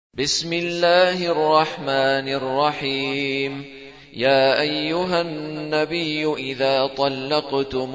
بسم الله الرحمن الرحيم. يا أيها النبي إذا طلقتم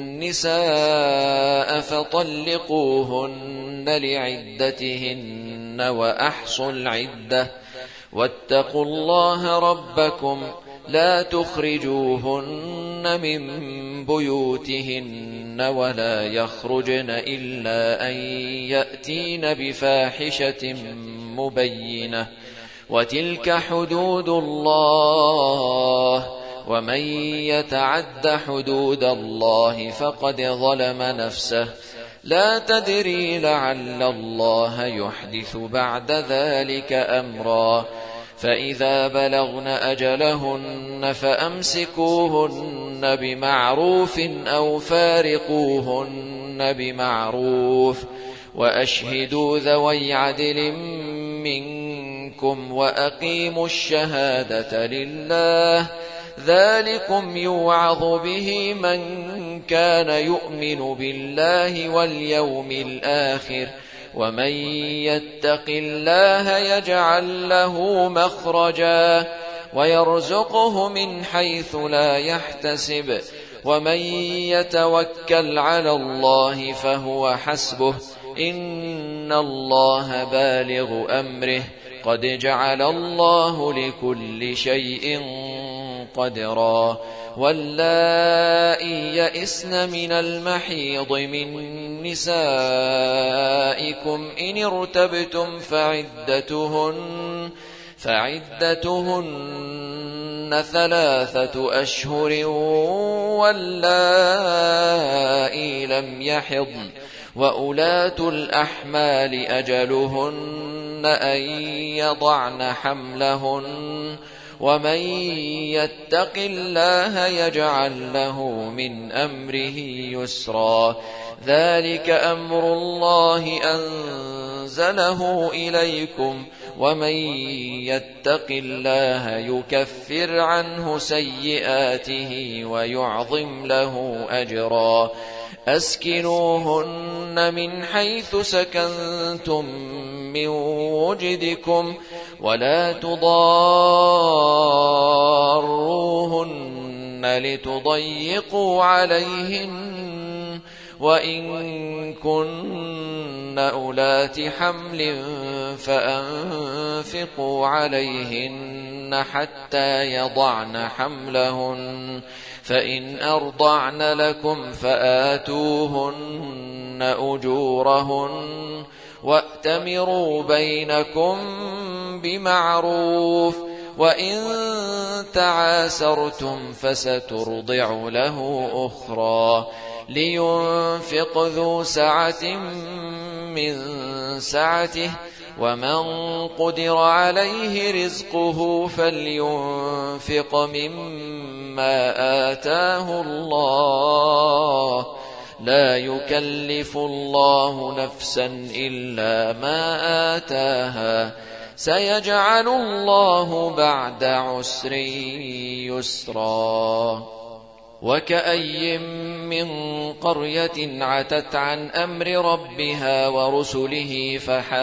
النساء فطلقوهن لعدتهن وأحصوا العدة واتقوا الله ربكم لا تخرجوهن من بيوتهن ولا يخرجن إلا أن يأتين بفاحشة مبينة وتلك حدود الله ومن يتعد حدود الله فقد ظلم نفسه لا تدري لعل الله يحدث بعد ذلك أمرا فإذا بلغن أجلهن فأمسكوهن بمعروف أو فارقوهن بمعروف وأشهدوا ذوي عدل منكم وأقيموا الشهادة لله ذلكم يوعظ به من كان يؤمن بالله واليوم الآخر ومن يتق الله يجعل له مخرجا ويرزقه من حيث لا يحتسب ومن يتوكل على الله فهو حسبه إن الله بالغ أمره قد جعل الله لكل شيء قدرا واللائي يئسن من المحيض من نسائكم إن ارتبتم فعدتهن 3 أشهر واللائي لم يحضن وأولاة الأحمال أجلهن أن يضعن حملهن ومن يتق الله يجعل له من أمره يسرا ذلك أمر الله أنزله إليكم ومن يتق الله يكفر عنه سيئاته ويعظم له أجرا أسكنوهن من حيث سكنتم من وجدكم ولا تضاروهن لتضيقوا عليهن وإن كن أولات حمل فأنفقوا عليهن حتى يضعن حملهن فإن أرضعن لكم فآتوهن أجورهن وأتمروا بينكم بمعروف وإن تعاسرتم فسترضع له أخرى لينفق ذو سعة من سعته ومن قدر عليه رزقه فلينفق مما آتاه الله لا يكلف الله نفسا إلا ما آتاها سيجعل الله بعد عسر يسرا وكأي من قرية عتت عن أمر ربها ورسله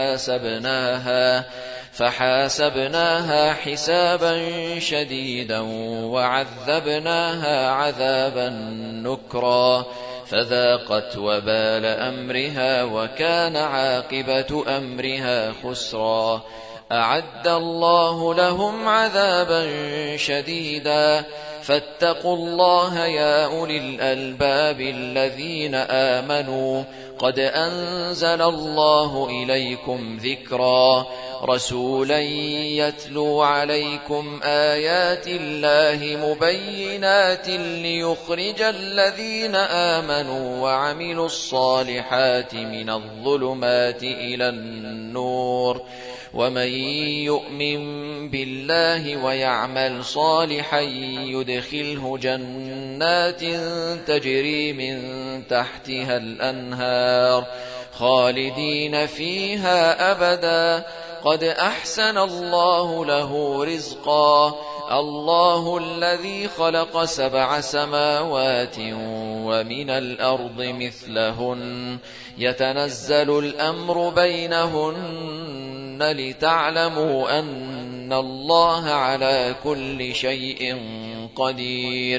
فحاسبناها حسابا شديدا وعذبناها عذابا نكرا فذاقت وبال أمرها وكان عاقبة أمرها خسرا أعد الله لهم عذابا شديدا فاتقوا الله يا أولي الألباب الذين آمنوا قد أنزل الله إليكم ذكرا رسولا يتلو عليكم آيات الله مبينات ليخرج الذين آمنوا وعملوا الصالحات من الظلمات إلى النور ومن يؤمن بالله ويعمل صالحا يدخله جنات تجري من تحتها الأنهار خالدين فيها أبدا قد أحسن الله له رزقا الله الذي خلق 7 سماوات ومن الأرض مثلهن يتنزل الأمر بينهن لتعلموا أن الله على كل شيء قدير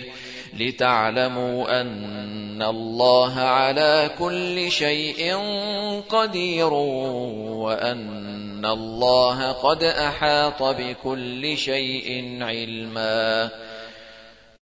وأن الله قد أحاط بكل شيء علما.